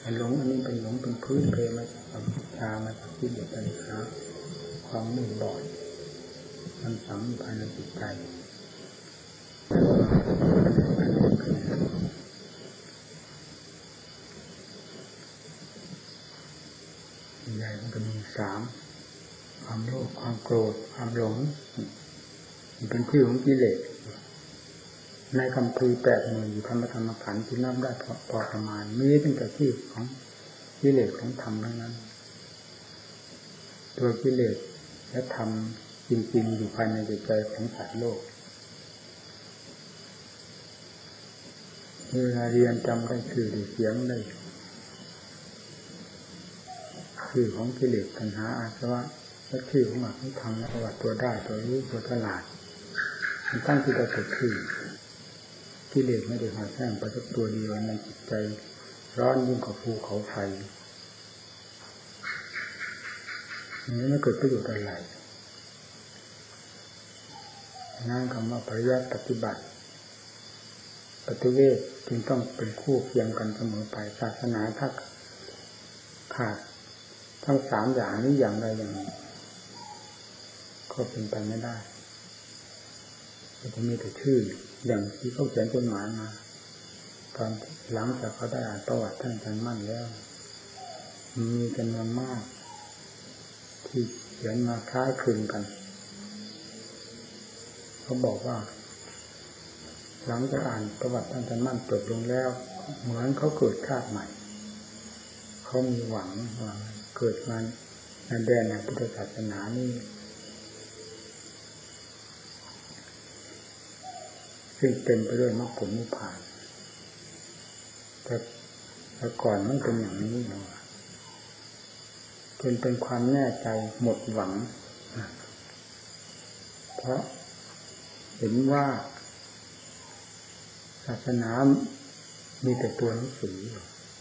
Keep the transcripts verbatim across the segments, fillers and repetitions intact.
หลงอันนี้เป็นหลงเป็นพื้นเพมาจากความชามาจากที่เดือดปัญหาความมืดบอดมันฝังภายในจิตใจใหญ่มันก็มีสามความโลภความโกรธความหลงมันเป็นชื่อของกิเลสในคำพีแปดหมื่นอยู่ธรรมธรรมขันธ์ที่นับได้พอประมาณมีตั้งแต่ชื่อของกิเลสของธรรมทั้งนั้นตัวกิเลสและธรรมจริงๆอยู่ภายในจิตใจของสัตว์โลกเวลาเรียนจำได้ชื่อได้เสียงได้ชื่อของกิเลสตัณหาอาสวะและชื่อของอวิชชาและประวัติตัวได้ตัวรู้ตัวฉลาดมันตั้งที่ได้เกิดขึ้นกิเลสไม่ได้หาแท่งประทับตัวเดียวในจิตใจร้อนยิ่งกว่าภูเขาไฟนี้ไม่เกิดประโยชน์อะไรนั่นคำว่าปริยัติปฏิบัติปฏิเวทจึงต้องเป็นคู่เคียงกันเสมอไปศาสนาถ้าขาดทั้งสามอย่างนี้อย่างใดอย่างหนึ่งก็เป็นไปไม่ได้จะมีแต่ชื่ออย่างที่เขาเขียนจดหมายมาตอนหลังจากเขาได้อ่านประวัติท่านอาจารย์มั่นแล้วมีจำนวนมากที่เขียนมาคล้ายคลึงกันเขาบอกว่าหลังจากอ่านประวัติท่านอาจารย์มั่นจบลงแล้วเหมือนเขาเกิดชาติใหม่เขามีหวังว่าเกิดมาในแดนแห่งพุทธศาสนานี่ซึ่งเต็มไปด้วยมรรคผลนิพพานแต่แต่ก่อนมันเป็นอย่างนี้เนาะจนเป็นความแน่ใจหมดหวังเพราะเห็นว่าศาสนามีแต่ตัวหนังสือ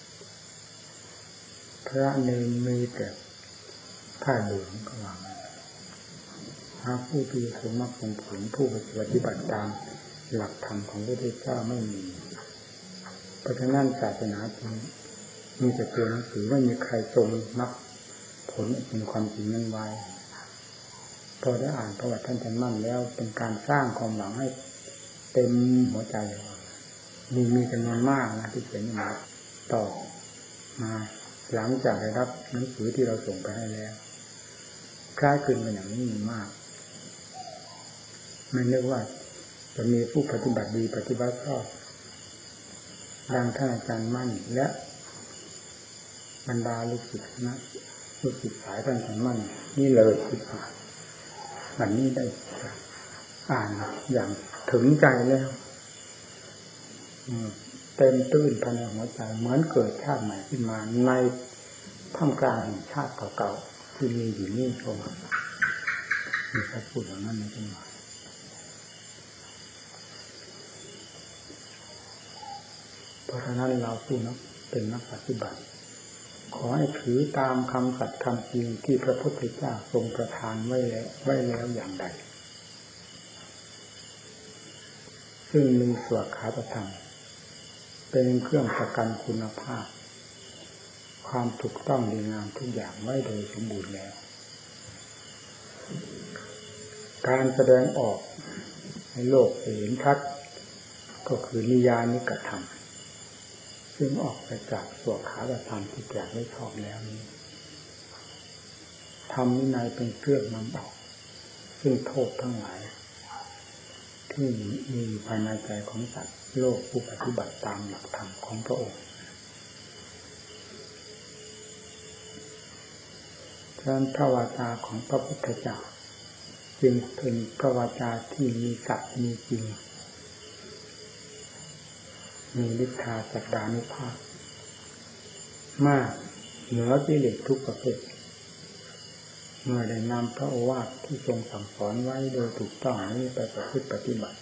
พระเนรมีแต่ผ้าเหลืองก็ว่าหาผู้ที่สมมรรคผลผู้ปฏิบัติตามหลักธรรมของพระพุทธเจ้าไม่มีเพราะฉะนั้นศาสนาจึงมีแต่ตัวหนังสือไม่มีใครทรงมรรคผลเป็นความจริงนั้นไว้พอได้อ่านประวัติท่านอาจารย์มั่นแล้วเป็นการสร้างความหวังให้เต็มหัวใจมีมีจำนวนมากนะที่เขียนมาต่อมาหลังจากได้รับหนังสือที่เราส่งไปให้แล้วคล้ายคลึงกันอย่างนี้มีมากไม่นึกว่าจะมีผู้ปฏิบัติดีปฏิบัติชอบดังท่านอาจารย์มั่นและบรรดาลูกศิษย์นะลูกศิษย์สายท่านอาจารย์มั่นนี่เลยที่ผ่านวันนี้ได้อ่านอย่างถึงใจแล้วเต็มตื้นภายในหัวใจเหมือนเกิดชาติใหม่ขึ้นมาในท่ามกลางแห่งชาติเก่าๆที่มีอยู่นี่ก็มีใครพูดอย่างนั้นในจังหวะเพราะฉะนั้นเราผู้นักเป็นนักปฏิบัติขอให้ถือตามคำสัตย์คำจริงที่พระพุทธเจ้าทรงประทานไว้แล้วไว้แล้วอย่างใดซึ่งมีสวดคาถาธรรมเป็นเครื่องประกันคุณภาพความถูกต้องดีงามทุกอย่างไว้โดยสมบูรณ์แล้วการแสดงออกให้โลกเห็นชัดก็คือนิยานิกธรรมซึ่งออกไปจากสวดคาถาธรรมที่แปลไม่ชอบแล้วนี้ธรรมวินัยเป็นเครื่องนำออกซึ่งโทษทั้งหลายที่มีภายในใจของสัตว์โลกผู้ปฏิบัติตามหลักธรรมของพระองค์ฉะนั้นพระวาจาของพระพุทธเจ้าจึงเป็นพระวาจาที่มีสัตย์มีจริงมีฤทธาสัจจานุภาพมากเหนือกิเลสทุกประเภทเมื่อได้นำพระโอวาทที่ทรงสั่งสอนไว้โดยถูกต้องนี้ไปประพฤติปฏิบัติ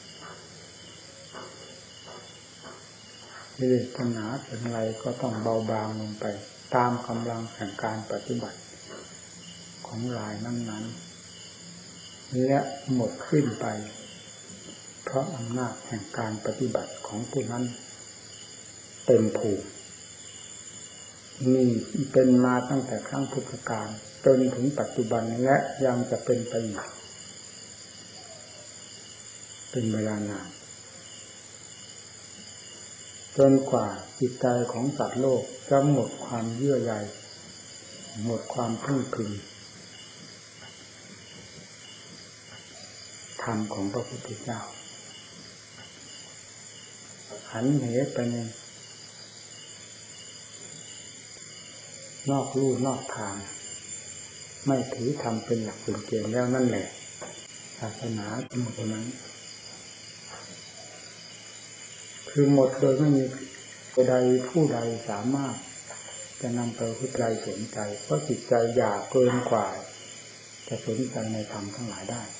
กิเลสตัณหาเป็นไรก็ต้องเบาบางลงไปตามกำลังแห่งการปฏิบัติของรายนั้นๆและหมดขึ้นไปเพราะอำนาจแห่งการปฏิบัติของผู้นั้นเต็มภูมิมีเป็นมาตั้งแต่ครั้งพุทธกาลจนถึงปัจจุบันและยังจะเป็นไปอีกเป็นเวลานานจนกว่าจิตใจของสัตว์โลกจะหมดความเยื่อใยหมดความพึ่งพิงธรรมของพระพุทธเจ้าหันเหไปในนอกลู่นอกทางไม่ถือธรรมเป็นหลักเป็นเกณฑ์แล้วนั่นแหละศาสนาหมดนั้นคือหมดโดยไม่มีผู้ใดผู้ใดสามารถจะนำไปพิจารณาสนใจเพราะจิตใจอยากเกินกว่าจะสนใจในธรรมทั้งหลายได้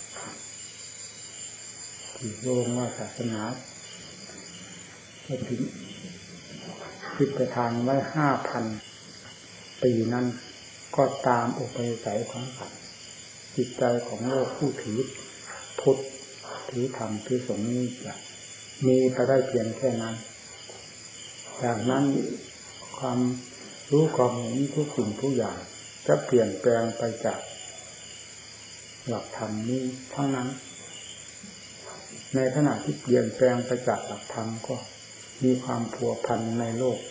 ที่โลกว่าศาสนาจะถึงคิดไปทางไว้ห้าพันปีนั้นก็ตามอุปนิสัยของสัตว์จิตใจของโลกผู้ถือพุทธถือธรรมถือสงฆ์นี้จะมีไปได้เพียงแค่นั้นจากนั้นความรู้ความเห็นทุกสิ่งทุกอย่างจะเปลี่ยนแปลงไปจากหลักธรรมนี้ทั้งนั้นในขณะที่เปลี่ยนแปลงไปจากหลักธรรมก็มีความพัวพันในโลก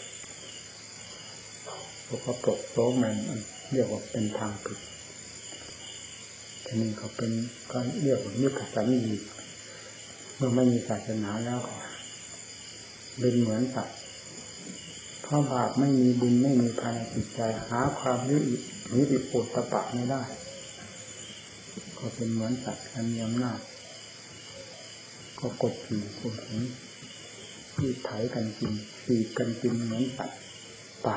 สกปรกโสมมเรียกว่าเป็นทางผิดทีนี้เขาเป็นก็เรียกว่ามิจฉาสัมมีเมื่อไม่มีศาสนาแล้วเป็นเหมือนสัตว์เพราะบาปไม่มีบุญไม่มีภายในจิตใจหาความนิรินิริโอตตปะไม่ได้ก็เป็นเหมือนสัตว์อันมีอำนาจก็กดขี่กดหินที่ไถกันกินตีกันกินเหมือนสัตว์ป่า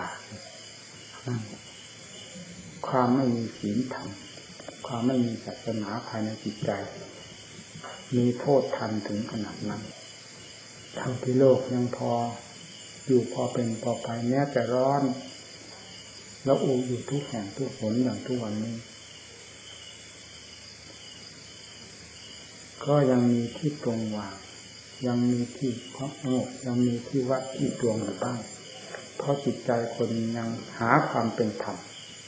ความไม่มีศีลธรรมความไม่มีศาสนาภายในจิตใจมีโทษทันถึงขนาดนั้นทั้งที่โลกยังพออยู่พอเป็นพอไปแม้แต่ร้อนแล้วอูอยู่ทุกแห่งทุกหนอย่างทุกวันนี้ก็ยังมีที่ตรงวางยังมีที่เพาะโง่ยังมีที่วัดที่ตวงอยู่บ้างเพราะจิตใจคนยังหาความเป็นธรรม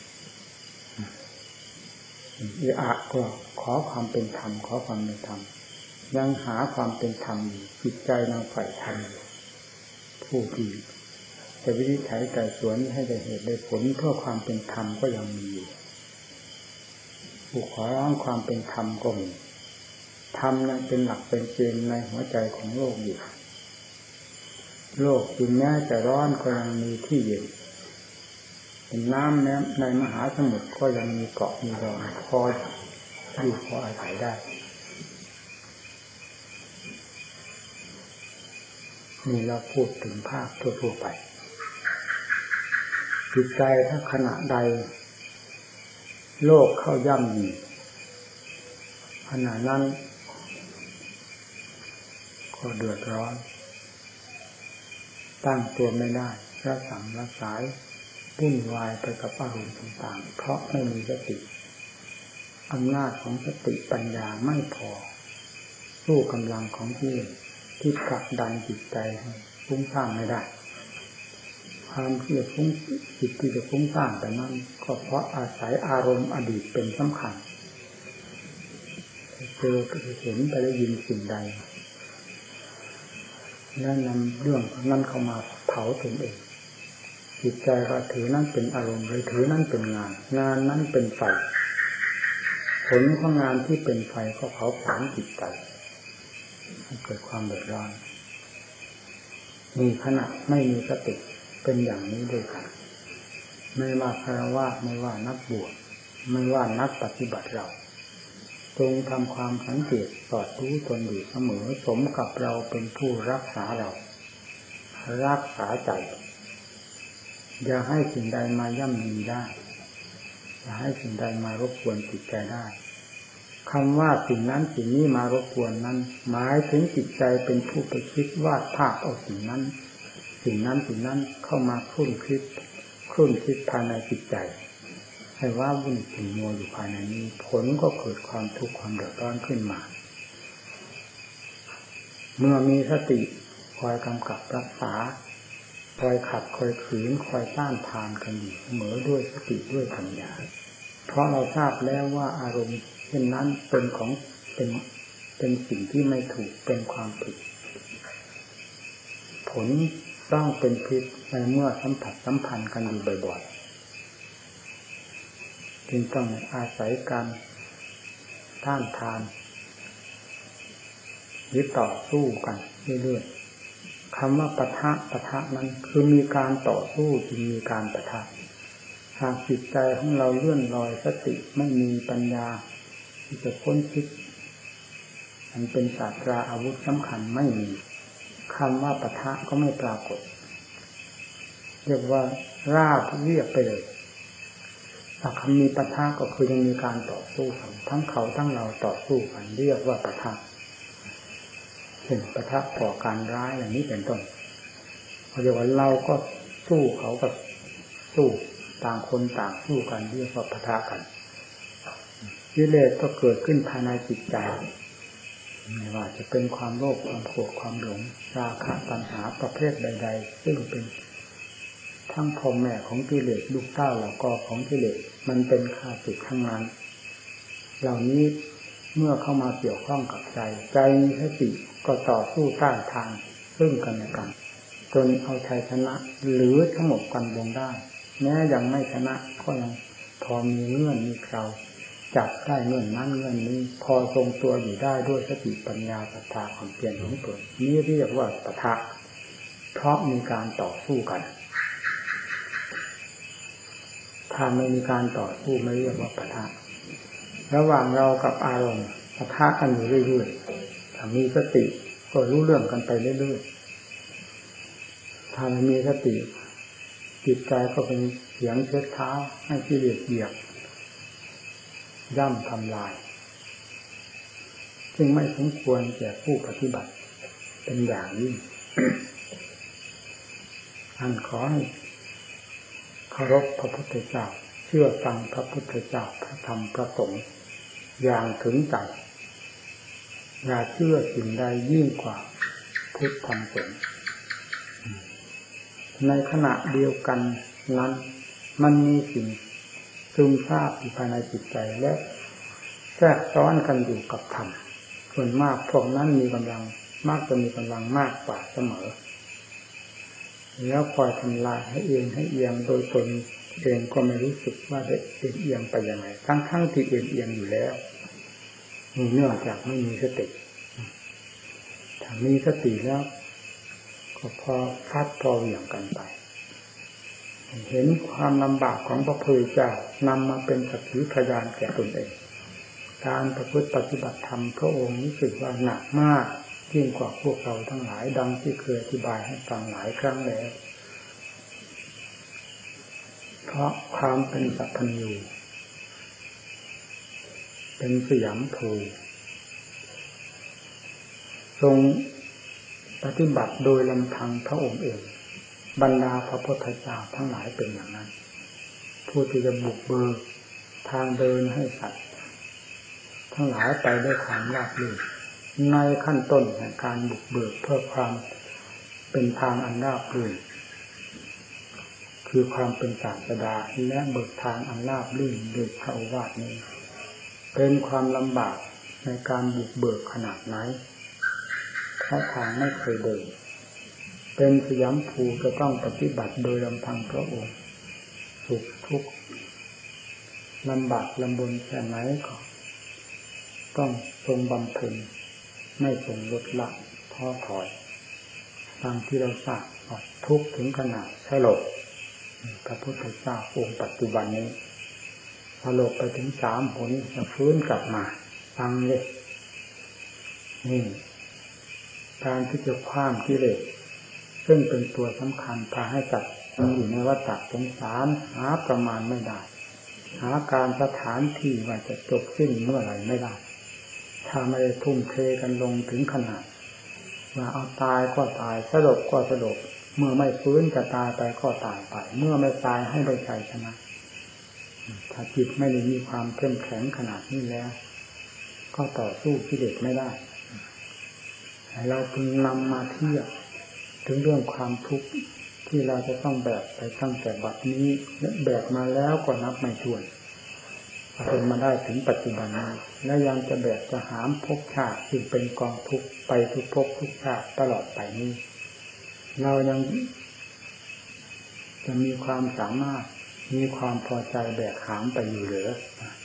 อีอะก็ขอความเป็นธรรมขอความเป็นธรรมยังหาความเป็นธรรมอยู่จิตใจยังใฝ่ธรรมผู้ที่จะวินิจฉัยไต่สวนให้ได้เหตุได้ผลเพื่อความเป็นธรรมก็ยังมีอยู่ผู้ขอร้องความเป็นธรรมก็มีธรรมยังเป็นหลักเป็นเกณฑ์ในหัวใจของโลกอยู่โลกถึงแม้จะร้อนก็ยังมีที่เย็นเป็นน้ำแม้ในมหาสมุทรก็ยังมีเกาะมีรอนพออยู่พออาศัยได้นี่เราพูดถึงภาพทั่วๆไปจิตใจถ้าขณะใดโลกเข้าย่ำยีขณะนั้นก็เดือดร้อนตั้งตัวไม่ได้ระสังระสายวุ่นวายไปกับอารมณ์ต่างๆเพราะไม่มีสติอำนาจของสติปัญญาไม่พอสู้กำลังของที่ที่ผลักดันจิตใจให้ฟุ้งซ่านไม่ได้ความที่จะฟุ้งจิตที่จะฟุ้งซ่านแต่นั้นก็เพราะอาศัยอารมณ์อดีตเป็นสำคัญเจอเห็นไปได้ยินสิ่งใดแล้วนำเรื่องนั้นเข้ามาเผาตนเองจิตใจก็ถือนั้นเป็นอารมณ์หรือถือนั้นเป็นงานงานนั้นเป็นไฟผลของงานที่เป็นไฟก็เผาผลาญจิตใจให้เกิดความเดือดร้อนมีขณะไม่มีสติเป็นอย่างนี้ด้วยกันไม่ว่าฆราวาสไม่ว่านักบวชไม่ว่านักปฏิบัติเราจงทำความสังเกตสอดรู้ตนอยู่เสมอสมกับเราเป็นผู้รักษาเรารักษาใจอย่าให้สิ่งใดมาย่ำยีได้อย่าให้สิ่งใดมารบกวนจิตใจได้คำว่าสิ่งนั้นสิ่งนี้มารบกวนนั้นหมายถึงจิตใจเป็นผู้ไปคิดวาดภาพเอาสิ่งนั้นสิ่งนั้นสิ่งนั้นเข้ามาครุ่นคิดครุ่นคิดภายในจิตใจให้ว่าวุ่นขุ่นมัวอยู่ภายในนี้ผลก็เกิดความทุกข์ความเดือดร้อนขึ้นมาเมื่อมีสติคอยกำกับรักษาคอยขัดคอยขืนคอยต้านทานกันอยู่เสมอด้วยสติด้วยปัญญาเพราะเราทราบแล้วว่าอารมณ์เช่นนั้นเป็นของเป็นเป็นสิ่งที่ไม่ถูกเป็นความผิดผลต้องเป็นพิษในเมื่อสัมผัสสัมพันธ์กันอยู่บ่อยๆจึงต้องอาศัยการต้านทานหรือต่อสู้กันเรื่อยๆคำว่าปะทะปะทะนั้นคือมีการต่อสู้จึงมีการปะทะหากจิตใจของเราเลื่อนลอยสติไม่มีปัญญาที่จะค้นคิดมันเป็นศาสตราอาวุธสำคัญไม่มีคำว่าปะทะก็ไม่ปรากฏเรียกว่าราบเรียบไปเลยถ้าคำมีปะทะก็คือยังมีการต่อสู้กันทั้งเขาทั้งเราต่อสู้กันเรียกว่าปะทะเช่นปะทะก่อการร้ายอย่างนี้เป็นต้นเรียกว่าเราก็สู้เขาก็สู้ต่างคนต่างสู้กันเรียกว่าปะทะกันกิเลสก็เกิดขึ้นภายในจิตใจไม่ว่าจะเป็นความโลภความโกรธความหลงราคะตัณหาประเภทใดๆซึ่งเป็นทั้งพ่อแม่ของกิเลสลูกเต้าเหล่ากอของกิเลสมันเป็นข้าศึกทั้งนั้นเหล่านี้เมื่อเข้ามาเกี่ยวข้องกับใจใจมีสติก็ต่อสู้ต้านทานซึ่งกันและกันจนเอาชัยชนะหรือทั้งหมดกันลงได้แม้ยังไม่ชนะก็ยังพอมีเงื่อนมีเคราจับได้เงื่อนนั้นเงื่อนนี้พอทรงตัวอยู่ได้ด้วยสติปัญญาศรัทธาความเพียรของตนนี้เรียกว่าปะทะเพราะมีการต่อสู้กันถ้าไม่มีการต่อสู้ไม่เรียกว่าปะทะระหว่างเรากับอารมณ์ปะทะกันอยู่เรื่อยๆถ้ามีสติก็รู้เรื่องกันไปเรื่อยๆถ้าไม่มีสติจิตใจก็เป็นเสียงเช็ดเท้าให้กิเลสเหยียบย่ำทำลายจึงไม่สมควรแก่ผู้ปฏิบัติเป็นอย่างยิ่ง ท่านขอให้เคารพพระพุทธเจ้าเชื่อฟังพระพุทธเจ้าพระธรรมพระสงฆ์อย่างถึงใจอย่าเชื่อสิ่งใดยิ่งกว่าพุทธธรรมสงฆ์ในขณะเดียวกันนั้นมันมีสิ่งซึมซาบอยู่ภายในจิตใจและแทรกซ้อนกันอยู่กับธรรมส่วนมากพวกนั้นมีกำลังมากจะมีกำลังมากกว่าเสมอแล้วคอยทำลายให้เอียงให้เอียงโดยตนเองก็ไม่รู้สึกว่าได้เอียงเอียงไปยังไงทั้งๆที่เอียงเอียงอยู่แล้วเนื่องจากไม่มีสติถ้ามีสติแล้วก็พอพัดพอเหวี่ยงกันไปเห็นความลำบากของพระพุทธเจ้านำมาเป็นสักขีพยานแก่ตนเองการประพฤติปฏิบัติธรรมพระองค์รู้สึกว่าหนักมากยิ่งกว่าพวกเราทั้งหลายดังที่เคยอธิบายให้ฟังหลายครั้งแล้วเพราะความเป็นสัพพัญญูเป็นสยามภูทรงปฏิบัติโดยลำพังพระองค์เองบรรดาพระพุทธเจ้าทั้งหลายเป็นอย่างนั้นผู้ที่จะบุกเบิกทางเดินให้สัตว์ทั้งหลายไปด้วยความราบรื่นในขั้นต้นแห่งการบุกเบิกเพื่อความเป็นทางอันราบรื่นคือความเป็นศาสดาและเบิกทางอันราบรื่นโดยพระโอวาทนี้เป็นความลำบากในการบุกเบิกขนาดไหนเพราะทางไม่เคยเดินเป็นสยามภูจะต้องปฏิบัติโดยลำพังพระองค์สุขทุกข์ลำบากลำบนแค่ไหนก็ต้องทรงบำเพ็ญไม่ทรงลดละท้อถอยตามที่เราทราบทุกข์ถึงขนาดสลบพระพุทธเจ้าองค์ปัจจุบันนี้สลบไปถึงสามหนจะฟื้นกลับมาฟังเลยนี่การที่จะคว้ามกิเลสซึ่งเป็นตัวสำคัญพาให้สัตว์มันอยู่ในวัฏสงสารหาประมาณไม่ได้หาการสถานที่ว่าจะจบสิ้นเมื่อไหร่ไม่ได้ถ้าไม่ได้ทุ่มเทกันลงถึงขนาดว่าเอาตายก็ตายสลบก็สลบเมื่อไม่ฟื้นจะตายไปก็ตายไปเมื่อไม่ตายให้ได้ชัยชนะถ้าจิตไม่ได้มีความเข้มแข็งขนาดนี้แล้วก็ต่อสู้กิเลสไม่ได้เราพึงนำมาเทียบถึงเรื่องความทุกข์ที่เราจะต้องแบกไปตั้งแต่บัดนี้และแบกมาแล้วก็นับไม่ถ้วนจนมาได้ถึงปัจจุบันนี้และยังจะแบกจะหามภพชาติซึ่งเป็นกองทุกข์ไปทุกภพทุกชาติตลอดไปนี้เรายังจะมีความสามารถมีความพอใจแบกหามไปอยู่หรือ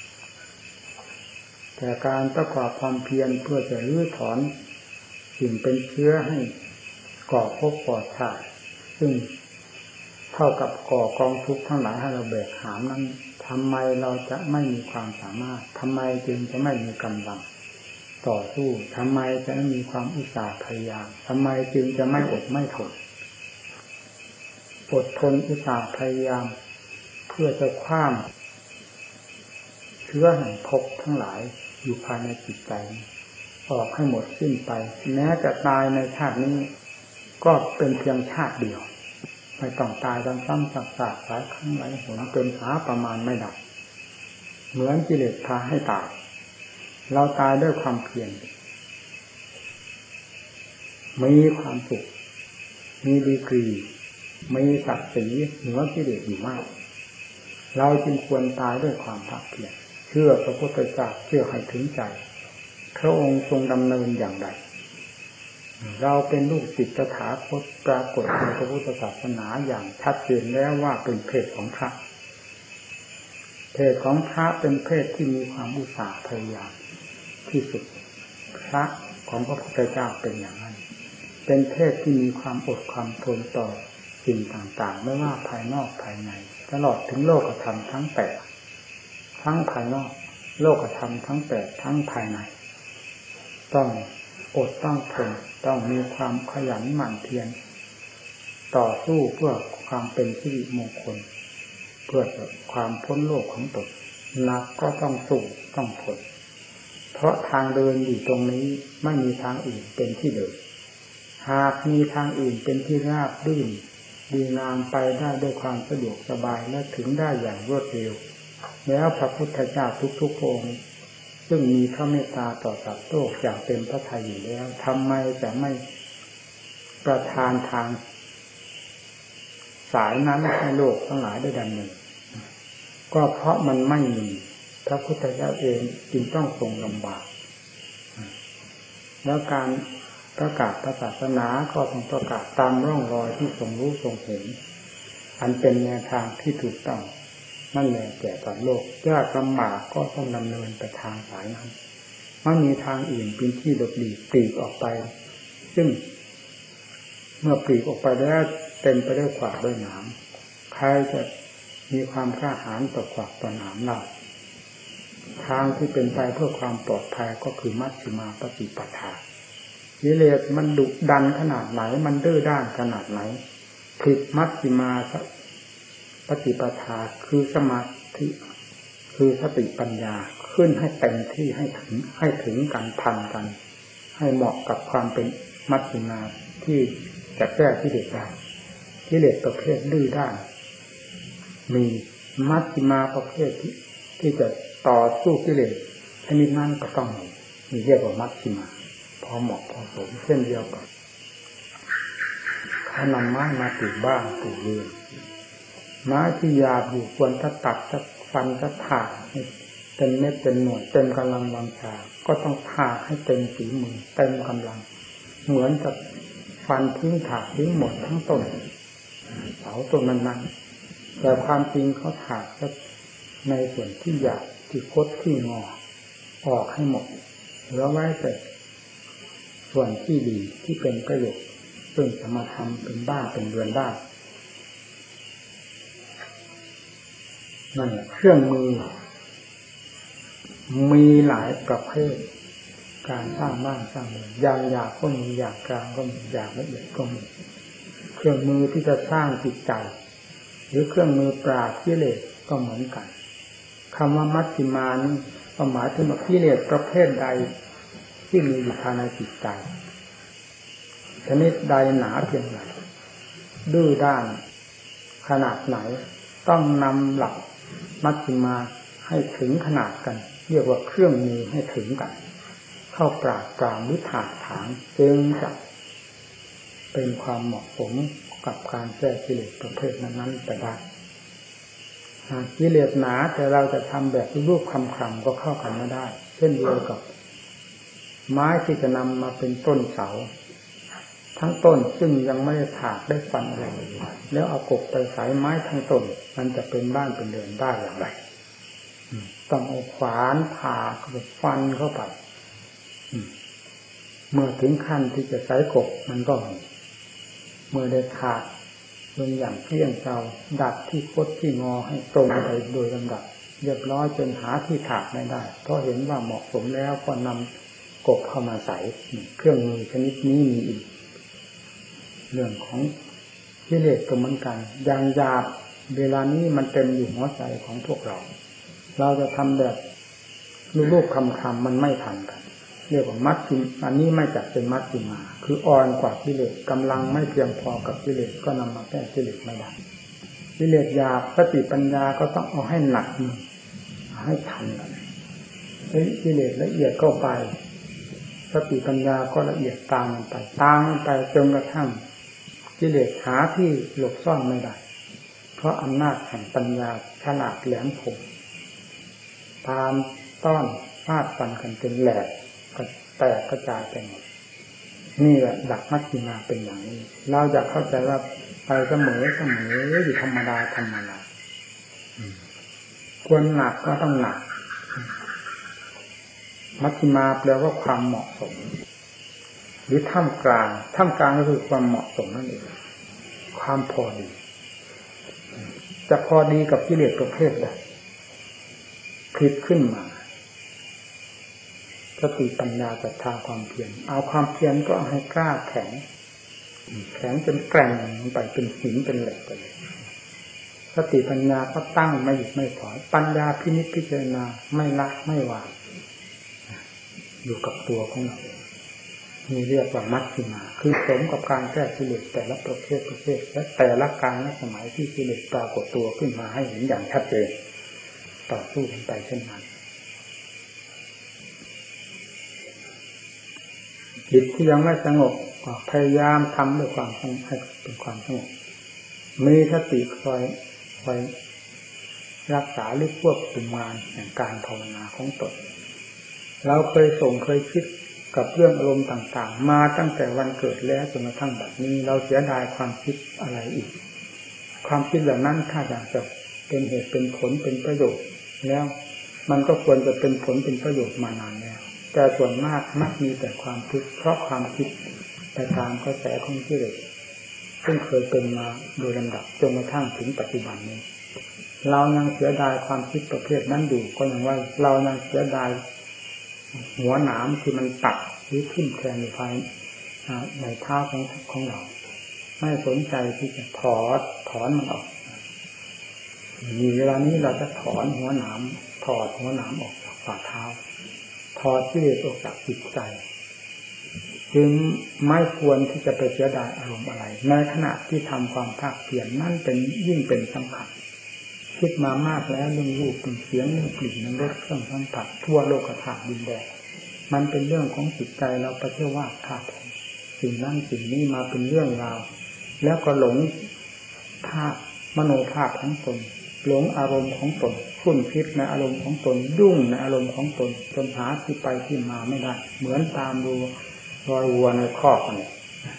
แต่การประกอบความเพียรเพื่อจะรื้อถอนสิ่งเป็นเชื้อให้ก่อภพก่อชาติซึ่งเท่ากับก่อกองทุกข์ทั้งหลายให้เราแบกหามนั้นทำไมเราจะไม่มีความสามารถทำไมจึงจะไม่มีกำลังต่อสู้ทำไมจะไม่มีความอุตสาห์พยายามทำไมจึงจะไม่อดไม่ทนอดทนอุตสาห์พยายามเพื่อจะคว้างเชื้อแห่งภพทั้งหลายอยู่ภายในจิตใจออกให้หมดสิ้นไปแม้จะตายในชาตินี้ก็เป็นเพียงชาติเดียวไม่ต้องตายซ้ำๆซักๆหลายครั้งหลายหนจนหาประมาณไม่ได้เหมือนกิเลสพาให้ตายเราตายด้วยความเพียรมีความสุขมีดีกรีมีศักดิ์ศรีเหนือกิเลสอยู่มากเราจึงควรตายด้วยความภาคเพียรเชื่อพระพุทธเจ้าเชื่อให้ถึงใจพระองค์ทรงดำเนินอย่างไรเราเป็นลูกศิษย์ตถาคตปรากฏในพระพุทธศาสนาอย่างชัดเจนแล้วว่าเป็นเพศของพระเพศของพระเป็นเพศที่มีความอุตสาห์พยายามที่สุดพระของพระพุทธเจ้าเป็นอย่างนั้นเป็นเพศที่มีความอดความทนต่อสิ่งต่างๆไม่ว่าภายนอกภายในตลอดถึงโลกธรรมทั้งแปดทั้งภายนอกโลกธรรมทั้งแปดทั้งภายในต้องอดต้องทนต้องมีความขยันหมั่นเพียรต่อสู้เพื่อความเป็นสิริมงคลเพื่อความพ้นโลกของตนหนักก็ต้องสู้ต้องทนเพราะทางเดินอยู่ตรงนี้ไม่มีทางอื่นเป็นที่เดินหากมีทางอื่นเป็นที่ราบรื่นดีงามไปได้ด้วยความสะดวกสบายและถึงได้อย่างรวดเร็วแล้วพระพุทธเจ้าทุกๆองค์ซึ่งมีพระเมตตาต่อสัตว์โลกอย่างเต็มพระทัยอยู่แล้วทำไมจะไม่ประทานทางสายนั้นให้โลกทั้งหลายได้ดำเนินก็เพราะมันไม่มีพระพุทธเจ้าเองจึงต้องทรงลำบากแล้วการประกาศศาสนาก็ต้องประกาศตามร่องรอยที่ทรงรู้ทรงเห็นอันเป็นแนวทางที่ถูกต้องนั่นแหละแก่สัตว์โลกยากลำบากก็ต้องดำเนินไปทางสายนั้นไม่มีทางอื่นเป็นที่หลบหลีกปลีกออกไปซึ่งเมื่อปลีกออกไปแล้วเต็มไปด้วยขวากด้วยหนามใครจะมีความกล้าหาญต่อขวากต่อหนามเราทางที่เป็นไปเพื่อความปลอดภัยก็คือมัชฌิมาปฏิปทากิเลสมันดุดันขนาดไหนมันดื้อด้านขนาดไหนผิดมัชฌิมาปฏิปทาคือสมาธิคือสติปัญญาขึ้นให้เต็มที่ให้ถึงให้ถึงกันทันกันให้เหมาะกับความเป็นมัชฌิมาที่จะแก้กิเลสได้กิเลสประเภทดื้อด้านมีมัชฌิมาประเภทที่ที่จะต่อสู้กิเลสชนิดนั้นก็ต้องมีเรียกว่ามัชฌิมาพอเหมาะพอสมเช่นเดียวกันเขานำไม้มาปลูกบ้านปลูกเรือนไม้ที่หยาบอยู่ควรถ้าตัดถ้าฟันถ้าผ่าเป็นเม็ดเป็นหน่วยเต็มกำลังวังชาก็ต้องผ่าให้เต็มฝีมือเต็มกำลังเหมือนกับฟันทิ้งถากทิ้งหมดทั้งต้นเสาต้นนั้นๆแต่ความจริงเขาถากในส่วนที่หยาบที่คดที่งอออกให้หมดเหลือไว้แต่ส่วนที่ดีที่เป็นประโยชน์ซึ่งจะมาทำเป็นบ้านเป็นเรือนได้นั่นแหละเครื่องมือมีหลายประเภทการสร้างบ้านสร้างเรือนอย่างหยาบก็มีอย่างกลางก็มีอย่างละเอียดก็มีเครื่องมือที่จะสร้างจิตใจหรือเครื่องมือปราบกิเลสก็เหมือนกันคำว่ามัชฌิมานี่หมายถึงกิเลสประเภทใดที่มีอยู่ภายในจิตใจชนิดใดหนาเพียงไรดื้อด้านขนาดไหนต้องนำหลักมัชฌิมาให้ถึงขนาดกันเรียกว่าเครื่องมือให้ถึงกันเข้าปราบปรามหรือถากถางจึงจะเป็นความเหมาะสมกับการแก้กิเลสประเภทนั้นๆไปได้หากกิเลสหนาแต่เราจะทำแบบรูปคำคำก็เข้ากันไม่ได้เช่นเดียวกับไม้ที่จะนำมาเป็นต้นเสาทั้งต้นซึ่งยังไม่ได้ถากได้ฟันอะไรแล้วเอากบไปใส่ไม้ทั้งต้นมันจะเป็นบ้านเป็นเรือนได้อย่างไรต้องเอาขวานผ่ากับฟันเข้าไปเมื่อถึงขั้นที่จะใส่กบมันก็เมื่อได้ถากลงอย่างเที่ยงเจ้าดัดที่คดที่งอให้ตรงไปโดยลำดับเรียบร้อยจนหาที่ถากไม่ได้เพราะเห็นว่าเหมาะสมแล้วก็นำกบเข้ามาใส่เครื่องมือชนิดนี้มีอีกเรื่องของกิเลสก็เหมือนกันอย่างหยาบเวลานี้มันเต็มอยู่หัวใจของพวกเราเราจะทำแบบลูกๆคำๆมันไม่ทันกันเรียกว่ามัดจิมอันนี้ไม่จัดเป็นมัดจิมาคืออ่อนกว่ากิเลสกำลังไม่เพียงพอกับกิเลสก็นำมาแก้กิเลสไม่ได้กิเลสหยาบสติปัญญาก็ต้องเอาให้หนักให้ทันกันกิเลสละเอียดเข้าไปสติปัญญาก็ละเอียดตามมันไปตามมันไปจนกระทั่งกิเลสหาที่หลบซ่อนไม่ได้เพราะอำนาจแห่งปัญญาฉลาดแหลมคมตามต้อนฟาดฟันกันจนแหลกแตกกระจายไปหมดนี่แหละหลักมัชฌิมาเป็นอย่างนี้เราอยากเข้าใจว่าไปเสมอเสมออยู่ธรรมดาธรรมดาควรหนักก็ต้องหนักมัชฌิมาแปลว่าความเหมาะสมหรือท่ามกลางท่ามกลางก็คือความเหมาะสมนั่นเองความพอดีจะพอดีกับกิเลสประเภทใดผิดขึ้นมาสติปัญญาศรัทธาความเพียรเอาความเพียรก็ให้กล้าแข็งแข็งจนแกร่งไปเป็นหินเป็นเหล็กไปเลยสติปัญญาก็ตั้งไม่หยุดไม่ถอยปัญญาพินิจพิจารณาไม่ละไม่วางอยู่กับตัวของเรานี่เรียกว่ามัชฌิมาคือสมกับการแก้กิเลสแต่ละประเภทประเภทและแต่ละการและสมัยที่กิเลสปรากฏตัวขึ้นมาให้เห็นอย่างชัดเจนต่อสู้กันไปเช่นนั้นจิตที่ยังไม่สงบก็พยายามทำด้วยความสงบให้เป็นความสงบมีสติคอยคอยรักษาหรือควบคุมงานแห่งการภาวนาของตนเราเคยส่งเคยคิดกับเรื่องอารมณ์ต่างๆมาตั้งแต่วันเกิดแล้วจนกระทั่งบัดนี้เราเสียดายความคิดอะไรอีกความคิดเหล่านั้นถ้าอยากจะเป็นเหตุเป็นผลเป็นประโยชน์แล้วมันก็ควรจะเป็นผลเป็นประโยชน์มานานแล้วแต่ส่วนมากมักมีแต่ความทุกข์เพราะความคิดแต่ตามกระแสของกิเลสซึ่งเคยเป็นมาโดยลำดับจนกระทั่งถึงปัจจุบันนี้เรายังเสียดายความคิดประเภทนั้นอยู่ก็ยังว่าเรายังเสียดายหัวหนามที่มันตัดหรือทิ่มแทงอยู่ภายในเท้าของของเราไม่สนใจที่จะถอดถอนมันออกมีเวลานี้เราจะถอนหัวหนามถอดหัวหนามออกจากฝ่าเท้าถอดกิเลสออกจากจิตใจจึงไม่ควรที่จะไปเสียดายอารมณ์อะไรในขณะที่ทำความภาคเพียรนั่นเป็นยิ่งเป็นสำคัญคิดมามากแล้วเรื่องรูปเรื่องเสียงเรื่องกลิ่นเรื่องรสเครื่องสัมผัสทั่วโลกธาตุดินแดนมันเป็นเรื่องของจิตใจเราไปเที่ยวว่าธาตุสิ่งนั้นสิ่งนี้มาเป็นเรื่องราวแล้วก็หลงภาพมโนภาพของตนหลงอารมณ์ของตนคุ้นคิดในอารมณ์ของตนยุ่งในอารมณ์ของตนจนหาที่ไปที่มาไม่ได้เหมือนตามดูรอยวัวในคอกเนี่ย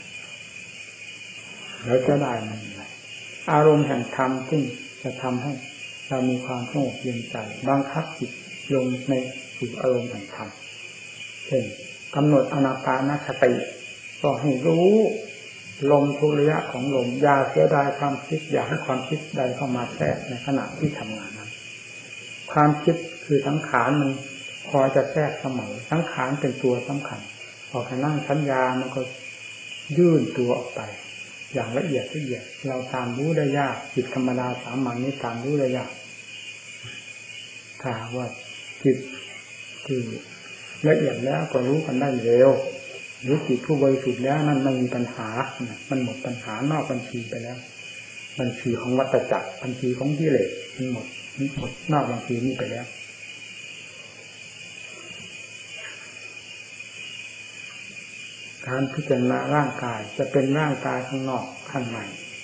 แล้วจะได้มันอะไรอารมณ์แห่งธรรมซึ่งจะทำให้เรามีความสงบเย็นใจบังคับจิตลงในสู่อารมณ์แห่งธรรมเช่นกำหนดอานาปานสติก็ให้รู้ลมทุกระยะของลมอย่าเสียดายความคิดอย่าให้ความคิดใดเข้ามาแทรกในขณะที่ทำงานนั้นความคิดคือสังขารมันพอจะแทรกเสมอสังขารเป็นตัวสำคัญพอไปนั่งสัญญามันก็ยื่นตัวออกไปอย่างละเอียดละเอียดเราตามรู้ได้ยากจิตธรรมดาสามัญนี้ตามรู้ได้ยากถ้าว่าจิตที่ละเอียดแล้วก็รู้กันได้เร็วหรือจิตผู้บริสุทธิ์แล้วนั่นไม่มีปัญหามันหมดปัญหานอกบัญชีไปแล้วบัญชีของวัฏจักรบัญชีของกิเลสมันหมดมันหมดนอกบัญชีนี้ไปแล้วการพิจารณาร่างกายจะเป็นร่างกายข้างนอกข้างใน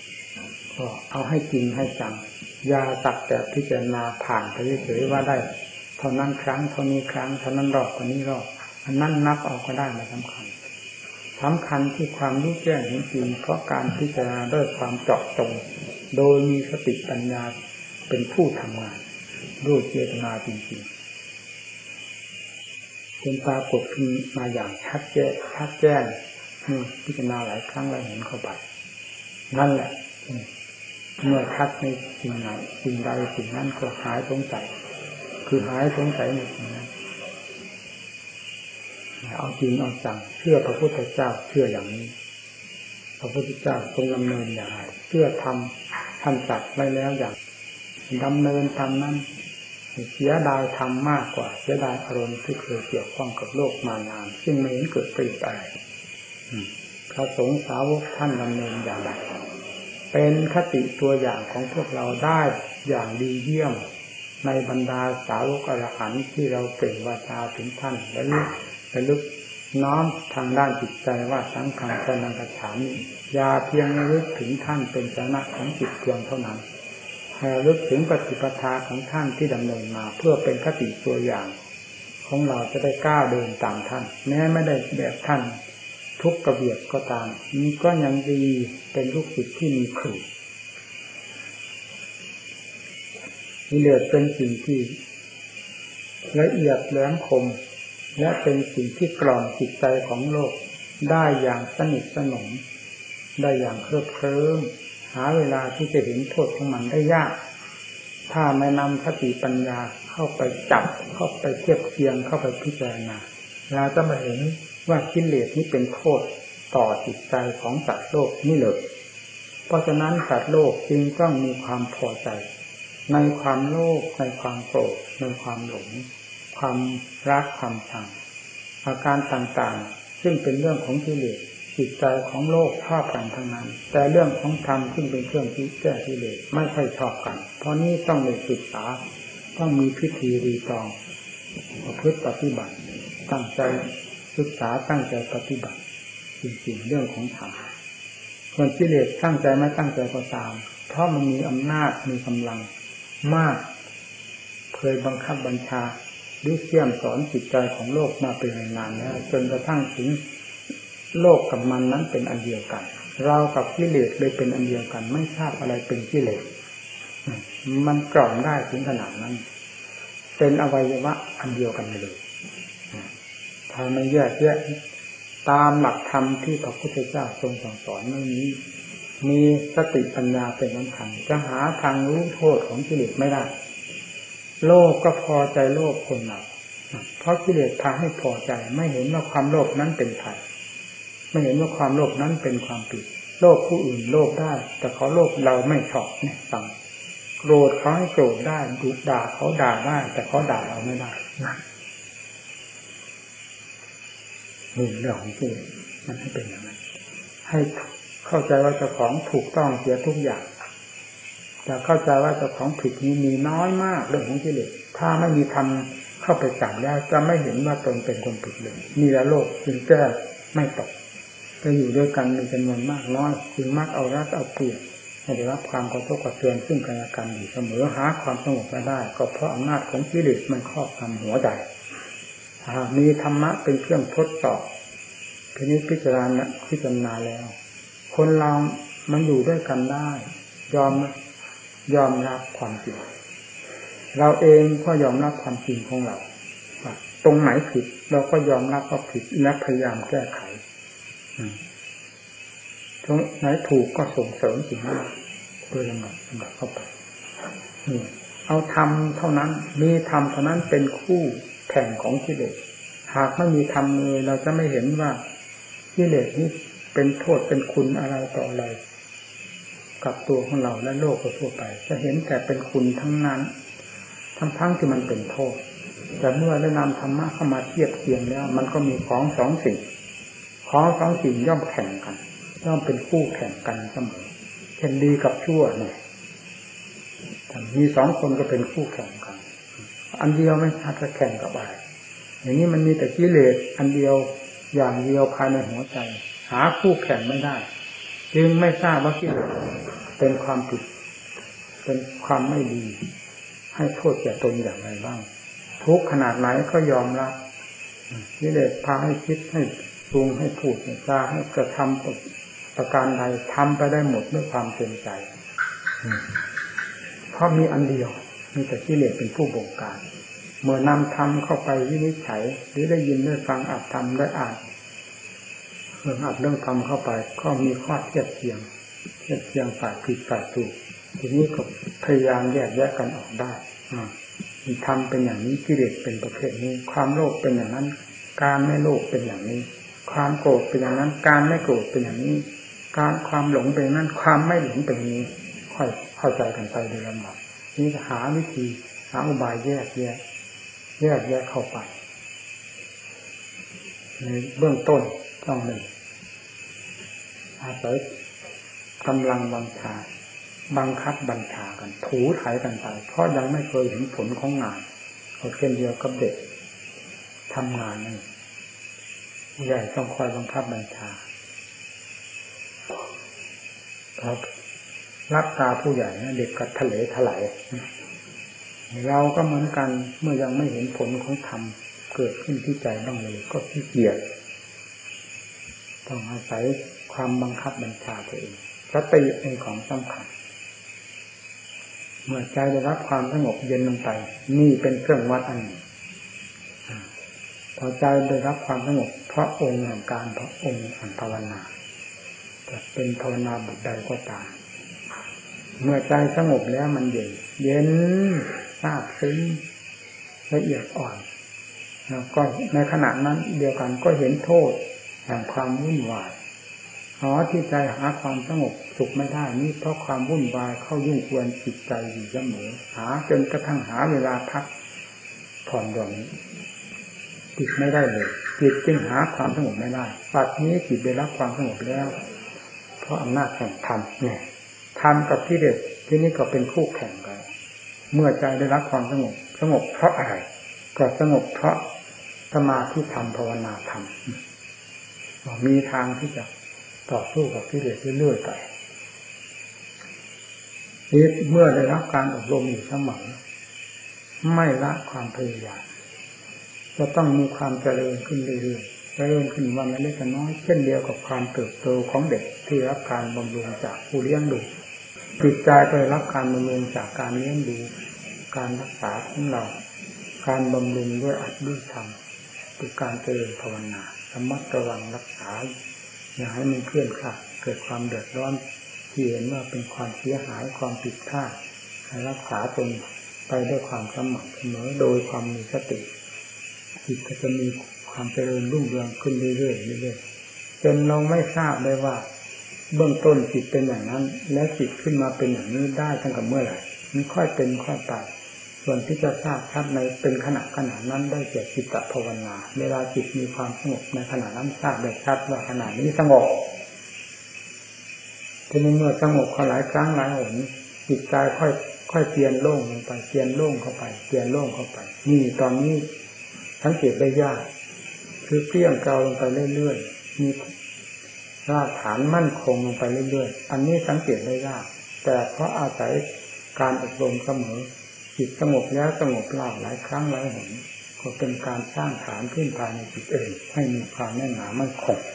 ก็เอาให้จริงให้จังอย่าตักแต่พิจารณาผ่านไปเฉยๆว่าได้เท่านั้นครั้งเท่านี้ครั้งเท่านั้นรอบเท่านี้รอบอันนั้นนับเอาก็ได้ไม่สำคัญสำคัญที่ความรู้แจ้งจริงๆเพราะการพิจารณาด้วยความเจาะจงโดยมีสติปัญญาเป็นผู้ทำงานด้วยเจตนาจริงๆเป็นปรากฏขึ้นมาอย่างชัดแจ้งชัดแจ้งพิจารณาหลายครั้งแล้วเห็นเข้าไปนั่นแหละเมื่อชัดในสิ่งไหนสิ่งใดสิ่งนั้นก็หายสงสัยคือหายสงสัยในสิ่งนั้นเอาจริงเอาจังเชื่อพระพุทธเจ้าเชื่ออย่างนี้พระพุทธเจ้าทรงดำเนินอย่างไรเชื่อทำท่านจัดไว้แล้วอย่างดำเนินทำนั้นเสียดายทำมากกว่าเสียดายอารมณ์ที่เคยเกี่ยวข้องกับโลกมานานซึ่งไม่เห็นเกิดประโยชน์อะไรพระสงฆ์สาวกท่านดำเนินอย่างไรเป็นคติตัวอย่างของพวกเราได้อย่างดีเยี่ยมในบรรดาสาวกอรหันต์ที่เราเปล่งวาจาถึงท่านและลึกและลึกน้อมทางด้านจิตใจว่าสังฆังสรณังคัจฉามิอย่าเพียงลึกถึงท่านเป็นสาระของจิตเพียงเท่านั้นให้ลึกถึงปฏิปทาของท่านที่ดำเนินมาเพื่อเป็นคติตัวอย่างของเราจะได้กล้าเดินตามท่านแม้ไม่ได้แบบท่านทุกกระเบียดก็ตามนี้ก็ยังดีเป็นลูกศิษย์ที่มีครูนี่เลือดเป็นสิ่งที่ละเอียดแหลมคมและเป็นสิ่งที่กล่อมจิตใจของโลกได้อย่างสนิทสนมได้อย่างเคลิบเคลิ้มหาเวลาที่จะเห็นโทษของมันได้ยากถ้าไม่นำสติปัญญาเข้าไปจับเข้าไปเทียบเคียงเข้าไปพิจารณาเราจะมาเห็นว่ากิเลสนี้เป็นโทษต่อจิตใจของสัตว์โลกนี่เลยเพราะฉะนั้นสัตว์โลกจึงต้องมีความพอใจในความโลภในความโกรธในความหลงความรักความชังอาการต่างๆซึ่งเป็นเรื่องของกิเลสจิตใจของโลกชอบกันทั้งนั้นแต่เรื่องของธรรมซึ่งเป็นเครื่องที่แก้กิเลสไม่ค่อยชอบกันเพราะนี้ต้องเลยศึกษาต้องมีพิธีรีตองประพฤติปฏิบัติตั้งใจศึกษาตั้งใจปฏิบัติจริงๆเรื่องของธรรมส่วนกิเลสตั้งใจไม่ตั้งใจก็ตามเพราะมันมีอำนาจมีกำลังมากเคยบังคับบัญชาหรือเสี่ยมสอนจิตใจของโลกมาเป็นนานแล้วจนกระทั่งถึงโลกกับมันนั้นเป็นอันเดียวกันเรากับกิเลสเลยเป็นอันเดียวกันไม่ทราบอะไรเป็นกิเลสมันกล่อมได้ถึงขนาดนั้นเป็นอวัยวะอันเดียวกันเลยถ้าไม่แยกแยะตามหลักธรรมที่พระพุทธเจ้าทรงสั่งสอนไม่นี้มีสติปัญญาเป็นสำคัญจะหาทางรู้โทษของกิเลสไม่ได้โลภก็พอใจโลภคนเราเพราะกิเลสพาให้พอใจไม่เห็นว่าความโลภนั้นเป็นภัยไม่เห็นว่าความโลภนั้นเป็นความผิดโลภผู้อื่นโลภได้แต่เขาโลภเราไม่ชอบเนี่ยสั่งโกรธเขาให้โกรธได้ดุด่าเขาด่าได้แต่เขาด่าเราไม่ได้นะนี่เรื่องของกิเลสมันให้เป็นอย่างนั้นให้เข้าใจว่าเจ้าของถูกต้องเสียทุกอย่างแต่เข้าใจว่าเจ้าของผิดนี้มีน้อยมากเรื่องของกิเลสถ้าไม่มีธรรมเข้าไปจับแล้วจะไม่เห็นว่าตนเป็นคนผิดเลยมีแต่โลกจึงแก้ไม่ตกจะอยู่ด้วยกันเป็นจำนวนมากน้อยจึงมักเอารัดเอาเปรียบให้ได้รับความกระทบกระเทือนซึ่งกันและกันอยู่เสมอหาความสงบไม่ได้ก็เพราะอำนาจของกิเลสมันครอบงำหัวใจหากมีธรรมะเป็นเครื่องทดสอบทีนี้พิจารณาพิจารณาแล้วคนเรามันอยู่ด้วยกันได้ยอมยอมรับความจริงเราเองก็ยอมรับความจริงของเราตรงไหนผิดเราก็ยอมรับว่าผิดและพยายามแก้ไขตรงไหนถูกก็ส่งเสริมสิ่งนั้นโดยลำดับลำดับเข้าไปเอาธรรมเท่านั้นมีธรรมเท่านั้นเป็นคู่แข่งของกิเลสหากไม่มีธรรมเลยเราจะไม่เห็นว่ากิเลสนี้เป็นโทษเป็นคุณอะไรต่ออะไรกับตัวของเราและโลกทั่วไปจะเห็นแต่เป็นคุณทั้งนั้นทั้งๆที่มันเป็นโทษแต่เมื่อได้นำธรรมะเข้ามาเทียบเทียงแล้วมันก็มีของสองสิ่งของสองสิ่งย่อมแข่งกันย่อมเป็นคู่แข่งกันเสมอเช่นดีกับชั่วเนี่ยมีสองคนก็เป็นคู่แข่งกันอันเดียวไม่อาจจะแข่งกับอะไรอย่างนี้มันมีแต่กิเลสอันเดียวอย่างเดียวภายในหัวใจหาคู่แข่งไม่ได้จึงไม่ทราบว่ากิเลสเป็นความผิดเป็นความไม่ดีให้โทษแก่ตนอย่างไรบ้างทุกขนาดไหนก็ยอมรับกิเลสพาให้คิดให้ปรุงให้พูดให้จาให้กระทำประการใดทำไปได้หมดด้วยความเต็มใจเพราะมีอันเดียวมีแต่กิเลสเป็นผู้บงการเมื่อนำธรรมเข้าไปวินิจฉัยหรือได้ยินได้ฟังอัดธรรมได้อ่านเรื่องอัดเรื่องธรรมเข้าไปก็มีข้อเทียบเทียงเทียบเทียงฝ่ายผิดฝ่ายถูกทีนี้ก็พยายามแยกแยะกันออกได้มีธรรมเป็นอย่างนี้กิเลสเป็นประเภทนี้ความโลภเป็นอย่างนั้นการไม่โลภเป็นอย่างนี้ความโกรธเป็นอย่างนั้นการไม่โกรธเป็นอย่างนี้การความหลงเป็นอย่างนั้นความไม่หลงเป็นอย่างนี้ค่อยเข้าใจกันไปโดยลำดับนี่หาวิธีหาอุบายแยกแยะแยกแยะเข้าไปในเบื้องต้นต้องหนึ่งอาศัยกำลังบังชาบังคับบัญชากันถูถ่ายกันไปเพราะยังไม่เคยเห็นผลของงานเขาเช่นเดียวกับเด็กทำงานนี่ผู้ใหญ่ต้องคอยบังคับบัญชาเรารับตาผู้ใหญ่นะเด็กก็ทะเลถลายเราก็เหมือนกันเมื่อยังไม่เห็นผลของธรรมเกิดขึ้นที่ใจบ้างเลยก็ขี้เกียจต้องอาศัยความบังคับบัญชาตัวเองสติเป็นของสำคัญเมื่อใจได้รับความสงบเย็นลงไปนี่เป็นเครื่องวัดอันหนึ่งพอใจได้รับความสงบเพราะองค์แห่งการเพราะองค์แห่งภาวนาจะเป็นภาวนาบทใดก็ตามเมื่อใจสงบแล้วมันเย็นเย็นซาบซึ้งละเอียดอ่อนแล้วก็ในขณะนั้นเดียวกันก็เห็นโทษแห่งความวุ่นวายอ๋อที่ใจหาความสงบสุขไม่ได้นี่เพราะความวุ่นวายเข้ายุ่งกวนจิตใจอยู่เสมอหาจนกระทั่งหาเวลาพักผ่อนหย่อนจิตไม่ได้เลยจิตจึงหาความสงบไม่ได้ปัจจุบันนี้จิตได้รับความสงบแล้วเพราะอำนาจแห่งธรรมเนี่ยธรรมกับกิเลสที่นี่ก็เป็นคู่แข่งกันเมื่อใจได้รับความสงบสงบเพราะอะไรก็สงบเพราะสมาธิธรรมภาวนาธรรมมีทางที่จะต่อสู้กับกิเลสเรื่อยๆไปนี่เมื่อได้รับการอบรมอยู่เสมอไม่ละความพยายามจะต้องมีความเจริญขึ้นเรื่อยๆเจริญขึ้นวันละเล็กน้อยเช่นเดียวกับความเติบโตของเด็กที่รับการบำรุงจากผู้เลี้ยงดูจิตใจไปรับการบำรุงจากการเลี้ยงดูการรักษาของเราการบำรุงด้วยอัดด้วยธรรมด้วยการเจริญภาวนาระมัดระวังรักษาอย่าให้มันเคลื่อนคลาดเกิดความเดือดร้อนที่เห็นว่าเป็นความเสียหายความผิดพลาดให้รักษาตนไปด้วยความสม่ำเสมอโดยความมีสติจิตก็จะมีความเจริญรุ่งเรืองขึ้นเรื่อยๆเรื่อยๆจนเราไม่ทราบได้ว่าเบื้องต้นจิตเป็นอย่างนั้นและจิตขึ้นมาเป็นอย่างนี้ได้ตั้งแต่เมื่อไหร่มันค่อยเป็นค่อยไปส่วนที่จะทราบชัดในเป็นขณะขณะนั้นได้แก่จิตตภาวนาเวลาจิตมีความสงบในขณะนั้นทราบได้ชัดว่าขณะนี้สงบทีนี้เมื่อสงบหลายครั้งหลายหนจิตใจค่อยค่อยเปลี่ยนโล่งลงไปเปลี่ยนโล่งเข้าไปเปลี่ยนโล่งเข้าไปนี่ตอนนี้สังเกตได้ยากคือเปลี่ยนเกลาลงไปเรื่อยๆมีรากฐานมั่นคงลงไปเรื่อยๆอันนี้สังเกตได้ยากแต่เพราะอาศัยการอบรมเสมอจิตสงบแล้วสงบเล่าหลายครั้งหลายหนก็เป็นการสร้างฐานขึ้นภายในจิตเองให้มีความแน่นหนามั่นคง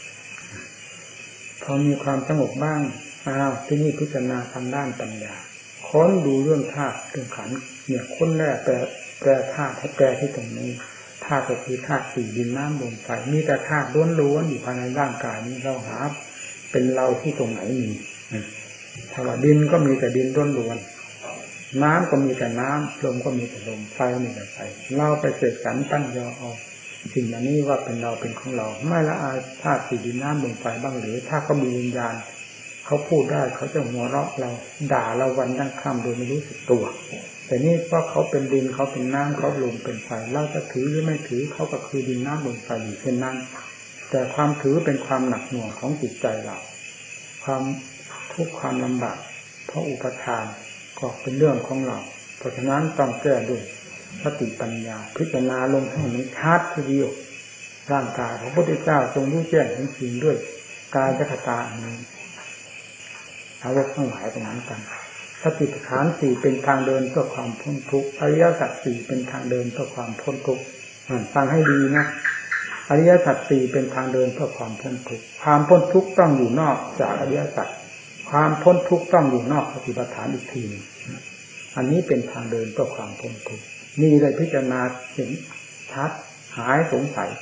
พอมีความสงบบ้างอ้าวที่นี่พิจารณาทางด้านปัญญาค้นดูเรื่องธาตุเรื่องขันธ์เนี่ยค้นแรกแปลแปลธาตุให้แปลที่ตรงนี้ธาตุก็คือธาตุสี่ดินน้ำลมไฟมีแต่ธาตุล้วนๆอยู่ภายในร่างกายนี้เราหาเป็นเราที่ตรงไหนมีถ้าว่าดินก็มีแต่ดินล้วนๆน้ำก็มีแต่น้ำลมก็มีแต่ลมไฟมีแต่ไฟเราไปเสกสรรตั้งยอเอาสิ่งนี้ว่าเป็นเราเป็นของเราไม่ละอายธาตุสี่ดินน้ำลมไฟบ้างหรือถ้าเขามีวิญญาณเขาพูดได้เขาจะหัวเราะเราด่าเราวันยังค่ำโดยไม่รู้สึกตัวแต่นี่เพราะเขาเป็นดินเขาเป็นน้ำเขาลมเป็นไฟเราจะถือหรือไม่ถือเขาก็คือดินน้ำลมไฟอยู่เช่นนั้นแต่ความถือเป็นความหนักหน่วงของจิตใจเราความทุกข์ความลำบากเพราะอุปทานก็เป็นเรื่องของเราเพราะฉะนั้นต้องแก้ด้วยสติปัญญาพิจารณาลงให้มันชัดทีเดียวร่างกายของพระพุทธเจ้าทรงรู้แจ้งเห็นจริงด้วยกายคตาอันนี้าวกทั้งหลายเป็นเหมือนกันสติปัฏฐานสี่เป็นทางเดินเพื่อความพ้นทุกข์อริยสัจสี่เป็นทางเดินเพื่อความพ้นทุกข์ฟังให้ดีนะอริยสัจสี่เป็นทางเดินเพื่อความพ้นทุกข์ความพ้นทุกข์ต้องอยู่นอกจากอริยสัจความพ้นทุกข์ต้องอยู่นอกสติปัฏฐานอีกทีนึงอันนี้เป็นทางเดินเพื่อความพ้นทุกข์นี่เลยพิจารณาเห็นชัดหายสงสัย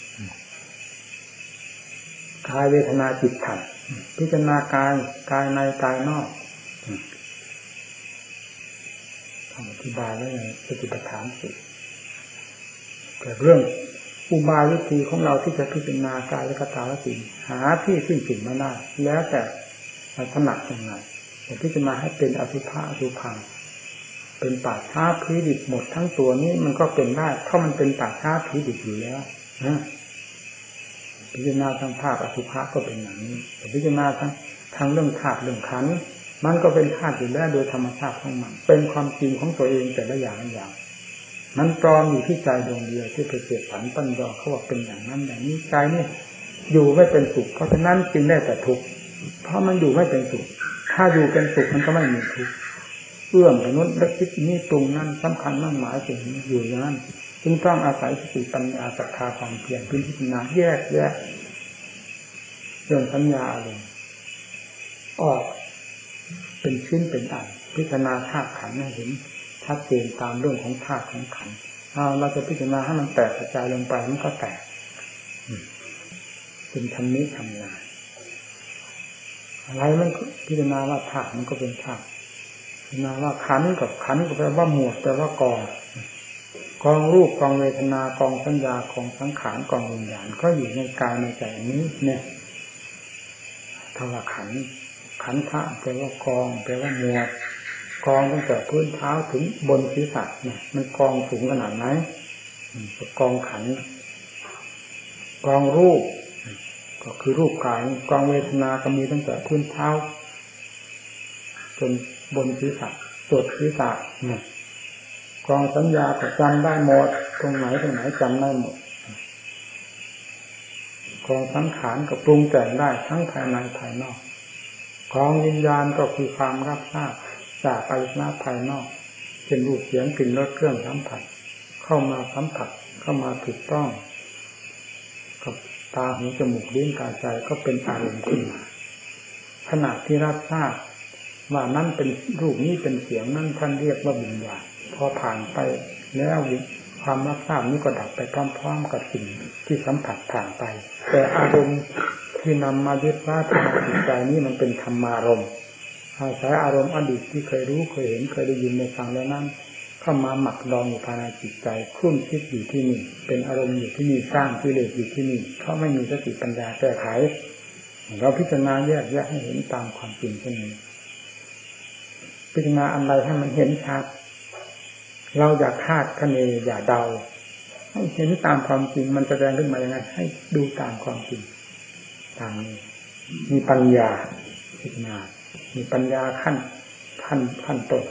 กายเวทนาจิตธรรมพิจารณากายกายในกายนอกอธิบายไว้ในสติปัฏฐานสี่แต่เรื่องอุบายวิธีของเราที่จะพิจารณากายและกตาและสิ่งหาที่สิ้นสุดไม่ได้แล้วแต่ถนัดยังไงแต่พิจารณาให้เป็นอสุภะอสุภังเป็นป่าช้าผีดิบหมดทั้งตัวนี้มันก็เป็นได้เพราะมันเป็นป่าช้าผีดิบอยู่แล้วนะพิจารณาทางภาพอสุภะก็เป็นอย่างนี้แต่พิจารณาทางทางเรื่องธาตุเรื่องขันธ์มันก็เป็นธาตุอยู่แล้วโดยธรรมชาติของมันเป็นความจริงของตัวเองแต่ละอย่างอย่างมันปลอมอยู่ที่ใจดวงเดียวที่ไปเกิดผันปั้นยอเขาบอกเป็นอย่างนั้นอย่างนี้ใจนี่อยู่ไม่เป็นสุขเพราะฉะนั้นจึงได้แต่ทุกข์เพราะมันอยู่ไม่เป็นสุขถ้าอยู่เป็นสุขมันก็ไม่มีทุกข์เอื้อมไปนู้นและคิดนี่ตรงนั้นสำคัญมั่นหมายถึงอยู่อย่างนั้นจึงต้องอาศัยสติปัญญาศรัทธาความเพียรพิจารณาแยกแยะเรื่องสัญญาอารมณ์ออกเป็นชิ้นเป็นอันพิจารณาธาตุขันธ์ให้เห็นชัดเจนตามเรื่องของธาตุของขันธ์เราจะพิจารณาให้มันแตกกระจายลงไปมันก็แตกเป็นธรรมนี้ทำงานอะไรมันพิจารณาว่าธาตุมันก็เป็นธาตุพิจารณาว่าขันธ์กับขันธ์ก็แปลว่าหมวดแปลว่ากองกองรูปกองเวทนากองสัญญากองสังขารกองวิญญาณก็อยู่ในกายในใจนี้เนี่ยถ้าว่าขันธ์ขันธ์แปลว่ากองแปลว่าหมวดกองตั้งแต่พื้นเท้าถึงบนศีรษะเนี่ยมันกองสูงขนาดไหนกองขันธ์กองรูปก็คือรูปกายกองเวทนาก็มีตั้งแต่พื้นเท้าจนบนศีรษะตรวจศีรษะเนี่ยกองสัญญาก็จำได้หมดตรงไหนตรงไหนจำได้หมดกองสังขารก็ปรุงแต่งได้ทั้งภายในภายนอกกองวิญญาณก็คือความรับทราบจากอายตนะภายนอกเป็นรูปเสียงกลิ่นรสเครื่องสัมผัสเข้ามาสัมผัสเข้ามาถูกต้องกับตาหูจมูกลิ้นกายใจก็เป็นอารมณ์ขึ้นมาขณะที่รับทราบว่านั่นเป็นรูปนี้เป็นเสียงนั่นท่านเรียกว่าวิญญาณพอผ่านไปแล้วความรับทราบนี้ก็ดับไปพร้อมๆกับสิ่งที่สัมผัสผ่านไปแต่อารมณ์ที่นำมายึดว่าทางจิตใจนี้มันเป็นธรรมารมณ์อาศัยอารมณ์อดีตที่เคยรู้เคยเห็นเคยได้ยินในฟังแล้วนั้นเข้ามาหมักดองอยู่ภายในจิตใจคุ้นคิดอยู่ที่นี่เป็นอารมณ์อยู่ที่นี่สร้างกิเลสอยู่ที่นี่เพราะไม่มีสติปัญญาแก้ไขเราพิจารณาแยกแยะให้เห็นตามความจริงเช่นนี้พิจารณาอะไรให้มันเห็นชัดเราอย่าคาดคะเนอย่าเดาให้เห็นตามความจริงมันแสดงขึ้นมาอย่างไรให้ดูตามความจริงตามนี้มีปัญญาพิจารณามีปัญญาขั้นขั้นขั้นต้น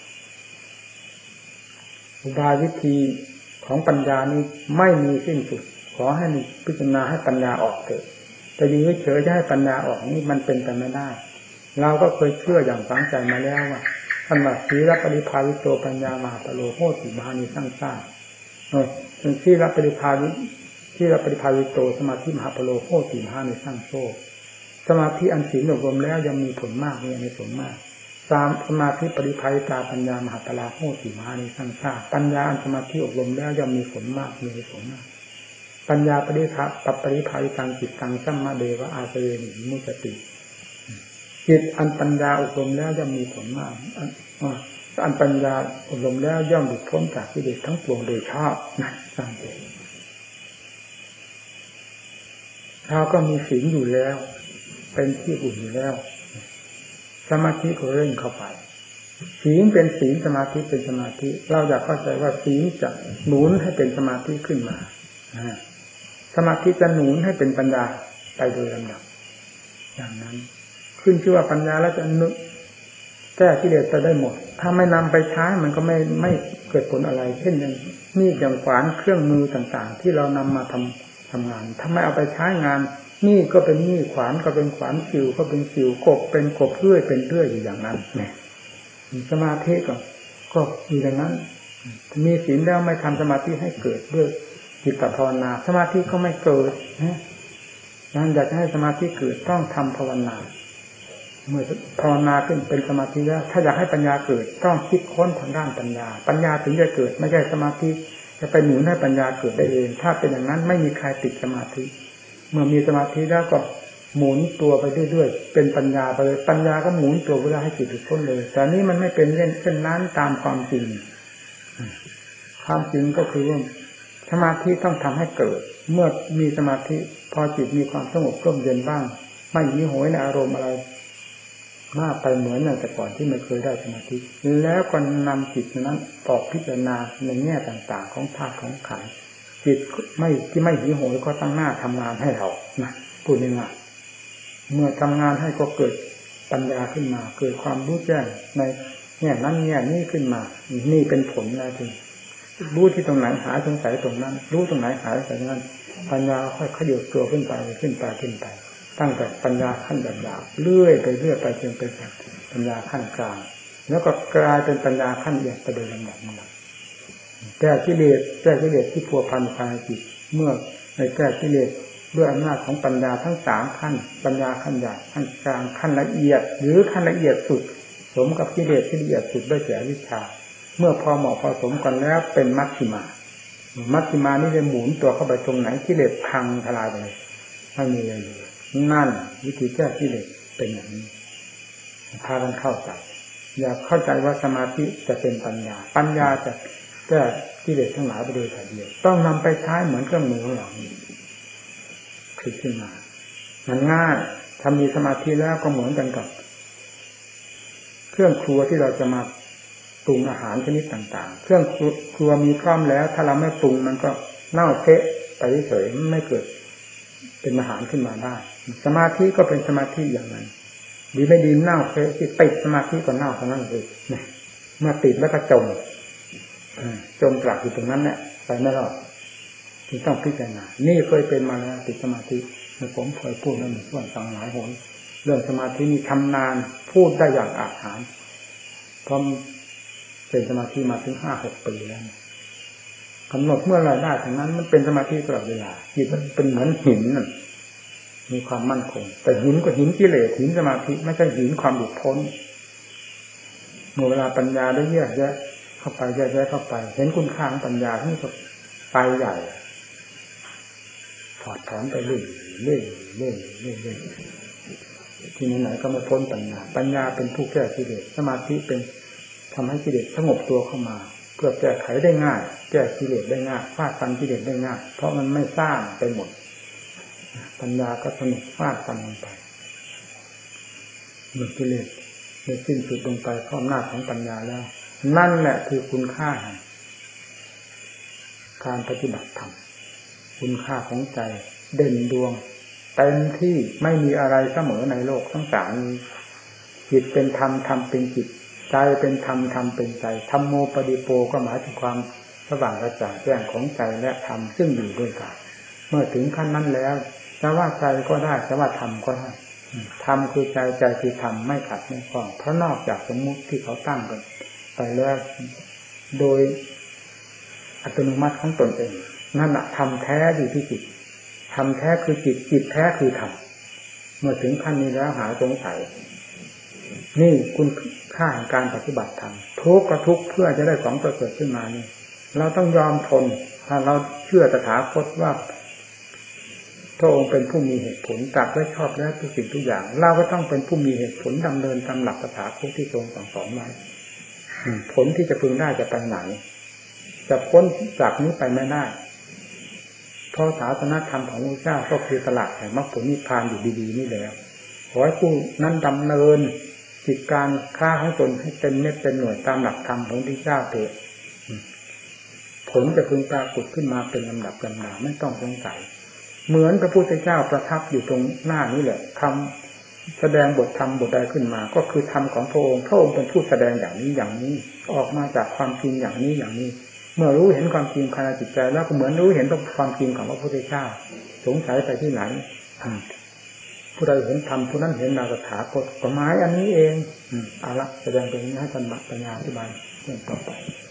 อุบายวิธีของปัญญานี้ไม่มีสิ้นสุดขอให้พิจารณาให้ปัญญาออกเถิดแต่อยู่เฉยๆจะให้ปัญญาออกนี่มันเป็นไปไม่ได้เราก็เคยเชื่ออย่างฝังใจมาแล้วว่าท่านว่าสีรปริภาวิโตปัญญามหาปโลโหติมหานิสังสาเออเป็นสีรปริภาวิสีรปริภาวิโตสมาธิมหาปโลโหติมหานิสังโซสมาธิอันศีลอบรมแล้วยังมีผลมากมีในผลมากสามสมาธิปริภาวิตาปัญญามหาปลาโหติมหานิสังสาปัญญาอันสมาธิอบรมแล้วยังมีผลมากมีในผลมากปัญญาปริภาปัปริภาวิตังจิตตังสัมมาเดวะอาเสเวนิมุสติจิตอันปัญญาอบรมแล้วย่อมมีผลมากอันปัญญาอบรมแล้วย่อมหลุดพ้นจากกิเลสทั้งปวงโดยชอบนั่นสังเกตเราก็มีศีลอยู่แล้วเป็นที่อุ่นอยู่แล้วสมาธิก็เร่งเข้าไปศีลเป็นศีลสมาธิเป็นสมาธิเราอยากเข้าใจว่าศีลจะหนุนให้เป็นสมาธิขึ้นมาสมาธิจะหนุนให้เป็นปัญญาไปโดยลำดับอย่างนั้นขึ้นชื่อว่าปัญญาแล้วจะนึกแก้กิเลสไปได้หมดถ้าไม่นำไปใช้มันก็ไม่ไม่เกิดผลอะไรเช่นอย่างมีดอย่างขวานเครื่องมือต่างๆที่เรานำมาทำทำงานถ้าไม่เอาไปใช้งานนี่ก็เป็นนี่ขวานก็เป็นขวานสิวก็เป็นสิวกบเป็นกบเลื่อยเป็นเลื่อยอยู่อย่างนั้นเนี่ยสมาธิก็ก็อยู่อย่างนั้นมีศีลแล้วไม่ทำสมาธิให้เกิดด้วยจิตภาวนาสมาธิก็ไม่เกิดนะนั้นอยากให้สมาธิเกิดต้องทำภาวนาเมื่อภาวนาขึ้นเป็นสมาธิแล้วถ้าอยากให้ปัญญาเกิดต้องคิดค้นทางด้านปัญญาปัญญาถึงจะเกิดไม่ใช่สมาธิจะไปหนุนให้ปัญญาเกิดได้เองถ้าเป็นอย่างนั้นไม่มีใครติดสมาธิเมื่อมีสมาธิแล้วก็หมุนตัวไปเรื่อยๆเป็นปัญญาไปเลยปัญญาก็หมุนตัวเวลาให้จิตถึงพ้นเลยแต่นี้มันไม่เป็นเล่นเช่นนั้นตามความจริงความจริงก็คือว่าสมาธิต้องทำให้เกิดเมื่อมีสมาธิพอจิตมีความสงบร่มเย็นบ้างไม่หนีโหยในอารมณ์อะไรมากไปเหมือนอย่างแต่ก่อนที่ไม่เคยได้สมาธิแล้วก็นำจิตนั้นออกพิจารณาในแง่ต่างๆของธาตุของขันธ์จิตไม่ที่ไม่หิวโหยก็ตั้งหน้าทำงานให้เรานะพูดง่ายๆเมื่อทำงานให้ก็เกิดปัญญาขึ้นมาเกิดความรู้แจ้งในแง่นั้นแง่นี้ขึ้นมานี่เป็นผลนะทีรู้ที่ตรงไหนหายสงสัยตรงนั้นรู้ตรงไหนหายสงสัยตรงนั้นปัญญาค่อยขยับตัวขึ้นไปขึ้นไปขึ้นไปตั้งแต่ปัญญาขั้นหยาบๆเรื่อยไปเรื่อยไปจนเป็นปัญญาขั้นกลางแล้วก็กลายเป็นปัญญาขั้นละเอียดไปโดยลำดับลำดับแก้กิเลสแก้กิเลสที่พัวพันภายในจิตเมื่อในแก้กิเลสด้วยอำนาจของปัญญาทั้งสามขั้นปัญญาขั้นหยาบขั้นกลางขั้นละเอียดหรือขั้นละเอียดสุดสมกับกิเลสที่ละเอียดสุดด้วยแก่วิชาเมื่อพอเหมาะพอสมกันแล้วเป็นมัชฌิมามัชฌิมานี่จะหมุนตัวเข้าไปตรงไหนกิเลสพังทลายไปเลยไม่มีอะไรเลยนั่นวิธีแก้กิเลสเป็นอย่างนี้พากันเข้าใจอย่าเข้าใจว่าสมาธิจะเป็นปัญญาปัญญาจะแก้กิเลสทั้งหลายไปโดยถ่ายเดียวต้องนำไปใช้เหมือนเครื่องมือของเราคือขึ้นมามันง่ายทำมีสมาธิแล้วก็เหมือนกันกับเครื่องครัวที่เราจะมาปรุงอาหารชนิดต่างๆเครื่องครัวมีพร้อมแล้วถ้าเราไม่ปรุงมันก็เน่าเทะไปเฉยๆไม่เกิดเป็นอาหารขึ้นมาได้สมาธิก็เป็นสมาธิอย่างนั้นดีไม่ดีเน่าเทะที่ติดสมาธิก็เน่าเท่านั้นเองเมื่อติดแล้วก็จมจมกลับอยู่ตรงนั้นแหละไปไม่รอดจึงต้องพิจารณานี่เคยเป็นมาแล้วติดสมาธิผมเคยพูดแล้วหนึ่งส่วนสองหลายหนเรื่องสมาธินี่ทำนานพูดได้อย่างอาถรรพ์เพราะเป็นสมาธิมาถึงห้าหกปีแล้วกำหนดเมื่อไรได้ทั้งนั้นมันเป็นสมาธิตลอดเวลาจิตมันเป็นเหมือนหินนั่นมีความมั่นคงแต่หินก็หินกิเลสหินสมาธิไม่ใช่หินความหลุดพ้นเมื่อเวลาปัญญาได้แยกแยะเข้าไปแยกแยะเข้าไปเห็นคุณค่าของปัญญาที่ก็ไปใหญ่ถอดถอนไปเรื่อยเรื่อยเรื่อยเรื่อยเรื่อยที่ไหนๆก็ไม่พ้นปัญญาปัญญาเป็นผู้แก้กิเลสสมาธิเป็นทำให้กิเลสสงบตัวเข้ามาเพื่อแก้ไขได้ง่ายแก้กิเลสได้ง่ายฟาดฟันกิเลสได้ง่ายเพราะมันไม่สร้างไปหมดปัญญาก็สนุกฟาดฟันลงไปเมื่อกิเลสได้สิ้นสุดลงไปเพราะอำนาจของปัญญาแล้วนั่นแหละคือคุณค่าการปฏิบัติธรรมคุณค่าของใจเด่นดวงเต็มที่ไม่มีอะไรเสมอในโลกทั้งสามจิตเป็นธรรมธรรมเป็นจิตใจเป็นธรรมธรรมเป็นใจธัมโมปฏิโปก็หมายถึงความสว่างกระจ่างแจ้งของใจและธรรมซึ่งอยู่ด้วยกันเมื่อถึงขั้นนั้นแล้วจะว่าใจก็ได้จะว่าธรรมก็ได้ธรรมคือใจใจคือธรรมไม่ขัดไม่ข้องเพราะนอกจากสมมุติที่เขาตั้งกันไปแล้วโดยอัตโนมัติของตนเองนั่นแหละธรรมแท้อยู่ที่จิตธรรมแท้คือจิตจิตแท้คือธรรมเมื่อถึงขั้นนี้แล้วหาสงสัยนี่คุณค่าของการปฏิบัติธรรมทุกข์ก็ทุกข์เพื่อจะได้ของประเสริฐขึ้นมานี่เราต้องยอมทนถ้าเราเชื่อตถาคตว่าพระองค์เป็นผู้มีเหตุผลตรัสไว้ชอบแล้วทุกสิ่งทุกอย่างเราก็ต้องเป็นผู้มีเหตุผลดำเนินตามหลักตถาคตที่ทรงสั่งสอนไว้ผลที่จะพึงได้จะไปไหนจะพ้นจากนี้ไปไม่ได้เพราะศาสนธรรมของพระเจ้าก็คือตลาดแห่งมรรคผลนิพพานอยู่ดีๆนี่แล้วขอให้ผู้นั้นดำเนินกิจการค้าของตนให้เป็นเม็ดเป็นหน่วยตามหลักธรรมของพระเจ้าเถิดผลจะพึงปรากฏขึ้นมาเป็นลำดับลำดาไม่ต้องสงสัยเหมือนพระพุทธเจ้าประทับอยู่ตรงหน้านี้แหละทำแสดงบทธรรมบทใดขึ้นมาก็คือธรรมของพระองค์พระองค์เป็นผู้แสดงอย่างนี้อย่างนี้ออกมาจากความจริงอย่างนี้อย่างนี้เมื่อรู้เห็นความจริงภายในจิตใจแล้วก็เหมือนรู้เห็นความจริงของพระพุทธเจ้าสงสัยไปที่ไหนผู้ใดเห็นธรรมผู้นั้นเห็นนาคถาคตก็หมายอันนี้เองเอาละแสดงเป็นนี้ให้ท่านปัญญาอธิบายเรื่องต่อไป